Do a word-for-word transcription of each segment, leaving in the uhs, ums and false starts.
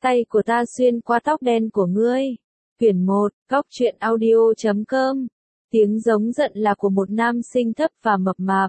tay của ta xuyên qua tóc đen của ngươi. Quyển một, góc truyện audio chấm com. Tiếng giống giận là của một nam sinh thấp và mập mạp.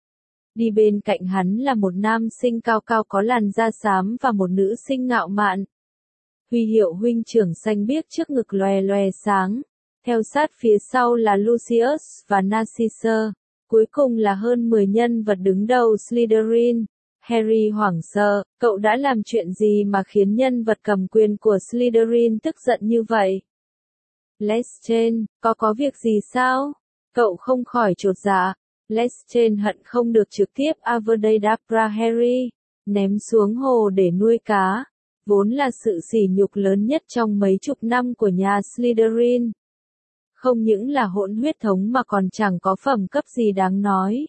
Đi bên cạnh hắn là một nam sinh cao cao có làn da xám và một nữ sinh ngạo mạn. Huy hiệu huynh trưởng xanh biếc trước ngực lòe lòe sáng. Theo sát phía sau là Lucius và Narcissa. Cuối cùng là hơn mười nhân vật đứng đầu Slytherin. Harry hoảng sợ, cậu đã làm chuyện gì mà khiến nhân vật cầm quyền của Slytherin tức giận như vậy? Lestrange, có có việc gì sao? Cậu không khỏi chột dạ. Lestrange hận không được trực tiếp Avada Harry, ném xuống hồ để nuôi cá. Vốn là sự sỉ nhục lớn nhất trong mấy chục năm của nhà Slytherin. Không những là hỗn huyết thống mà còn chẳng có phẩm cấp gì đáng nói.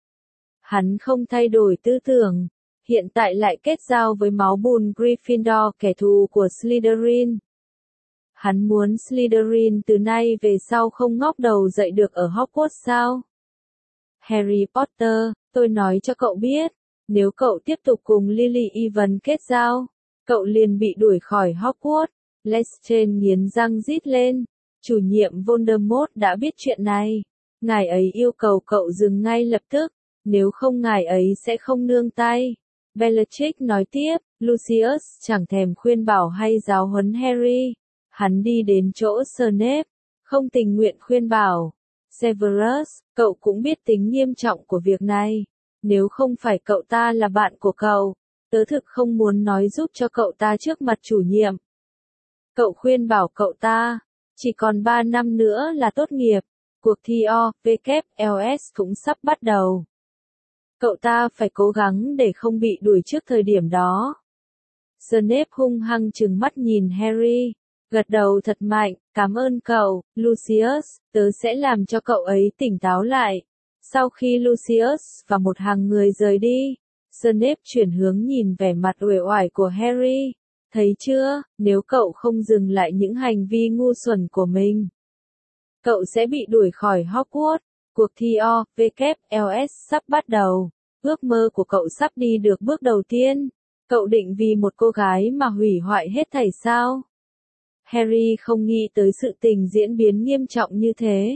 Hắn không thay đổi tư tưởng, hiện tại lại kết giao với máu bùn Gryffindor, kẻ thù của Slytherin. Hắn muốn Slytherin từ nay về sau không ngóc đầu dậy được ở Hogwarts sao? Harry Potter, tôi nói cho cậu biết, nếu cậu tiếp tục cùng Lily Evans kết giao, cậu liền bị đuổi khỏi Hogwarts. Lestrange nghiến răng rít lên, chủ nhiệm Voldemort đã biết chuyện này. Ngài ấy yêu cầu cậu dừng ngay lập tức, nếu không ngài ấy sẽ không nương tay. Bellatrix nói tiếp, Lucius chẳng thèm khuyên bảo hay giáo huấn Harry. Hắn đi đến chỗ Snape, không tình nguyện khuyên bảo. Severus, cậu cũng biết tính nghiêm trọng của việc này. Nếu không phải cậu ta là bạn của cậu, tớ thực không muốn nói giúp cho cậu ta trước mặt chủ nhiệm. Cậu khuyên bảo cậu ta, chỉ còn ba năm nữa là tốt nghiệp, cuộc thi O W L S cũng sắp bắt đầu. Cậu ta phải cố gắng để không bị đuổi trước thời điểm đó. Snape hung hăng trừng mắt nhìn Harry, gật đầu thật mạnh, cảm ơn cậu, Lucius, tớ sẽ làm cho cậu ấy tỉnh táo lại. Sau khi Lucius và một hàng người rời đi, Snape chuyển hướng nhìn vẻ mặt uể oải của Harry. Thấy chưa, nếu cậu không dừng lại những hành vi ngu xuẩn của mình, cậu sẽ bị đuổi khỏi Hogwarts. Cuộc thi O W L S sắp bắt đầu. Ước mơ của cậu sắp đi được bước đầu tiên. Cậu định vì một cô gái mà hủy hoại hết thảy sao? Harry không nghĩ tới sự tình diễn biến nghiêm trọng như thế.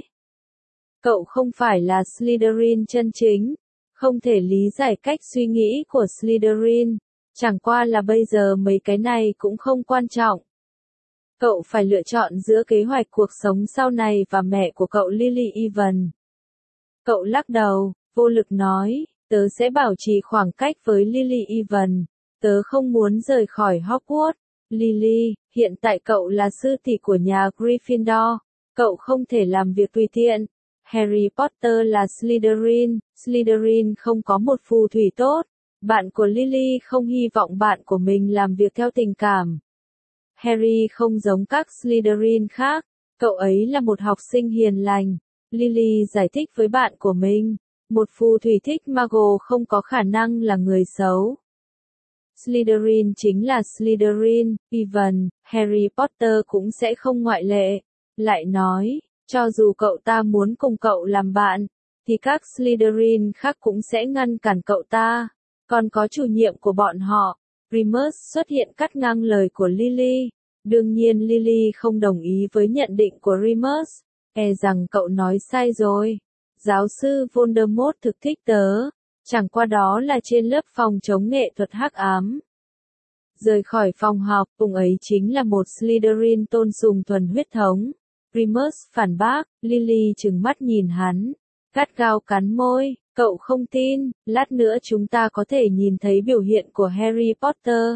Cậu không phải là Slytherin chân chính, không thể lý giải cách suy nghĩ của Slytherin. Chẳng qua là bây giờ mấy cái này cũng không quan trọng. Cậu phải lựa chọn giữa kế hoạch cuộc sống sau này và mẹ của cậu Lily Evans. Cậu lắc đầu, vô lực nói, tớ sẽ bảo trì khoảng cách với Lily Evans. Tớ không muốn rời khỏi Hogwarts. Lily, hiện tại cậu là sư tỷ của nhà Gryffindor. Cậu không thể làm việc tùy tiện. Harry Potter là Slytherin. Slytherin không có một phù thủy tốt. Bạn của Lily không hy vọng bạn của mình làm việc theo tình cảm. Harry không giống các Slytherin khác. Cậu ấy là một học sinh hiền lành. Lily giải thích với bạn của mình. Một phù thủy thích Muggle không có khả năng là người xấu. Slytherin chính là Slytherin, Evans, Harry Potter cũng sẽ không ngoại lệ. Lại nói, cho dù cậu ta muốn cùng cậu làm bạn, thì các Slytherin khác cũng sẽ ngăn cản cậu ta. Còn có chủ nhiệm của bọn họ, Remus xuất hiện cắt ngang lời của Lily. Đương nhiên Lily không đồng ý với nhận định của Remus. E rằng cậu nói sai rồi. Giáo sư Voldemort thực thích tớ. Chẳng qua đó là trên lớp phòng chống nghệ thuật hắc ám. Rời khỏi phòng học, ông ấy chính là một Slytherin tôn sùng thuần huyết thống. Remus phản bác, Lily trừng mắt nhìn hắn, gắt gao cắn môi, cậu không tin, lát nữa chúng ta có thể nhìn thấy biểu hiện của Harry Potter.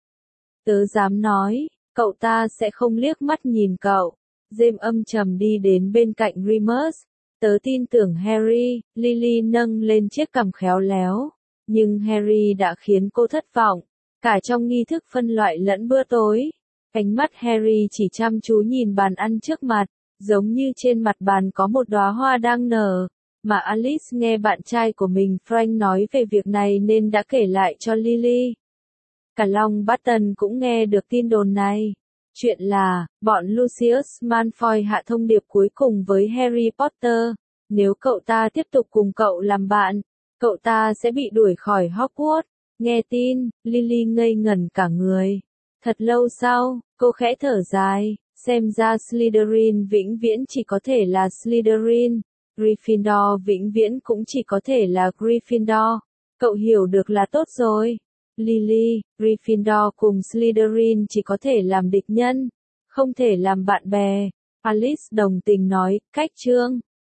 Tớ dám nói, cậu ta sẽ không liếc mắt nhìn cậu. James âm trầm đi đến bên cạnh Remus. Tớ tin tưởng Harry, Lily nâng lên chiếc cằm khéo léo. Nhưng Harry đã khiến cô thất vọng, cả trong nghi thức phân loại lẫn bữa tối. Ánh mắt Harry chỉ chăm chú nhìn bàn ăn trước mặt, giống như trên mặt bàn có một đóa hoa đang nở. Mà Alice nghe bạn trai của mình Frank nói về việc này nên đã kể lại cho Lily. Cả Long Barton cũng nghe được tin đồn này. Chuyện là, bọn Lucius Malfoy hạ thông điệp cuối cùng với Harry Potter. Nếu cậu ta tiếp tục cùng cậu làm bạn, cậu ta sẽ bị đuổi khỏi Hogwarts. Nghe tin, Lily ngây ngẩn cả người. Thật lâu sau, cô khẽ thở dài, xem ra Slytherin vĩnh viễn chỉ có thể là Slytherin, Gryffindor vĩnh viễn cũng chỉ có thể là Gryffindor. Cậu hiểu được là tốt rồi. Lily, Gryffindor cùng Slytherin chỉ có thể làm địch nhân, không thể làm bạn bè. Alice đồng tình nói, cách chương.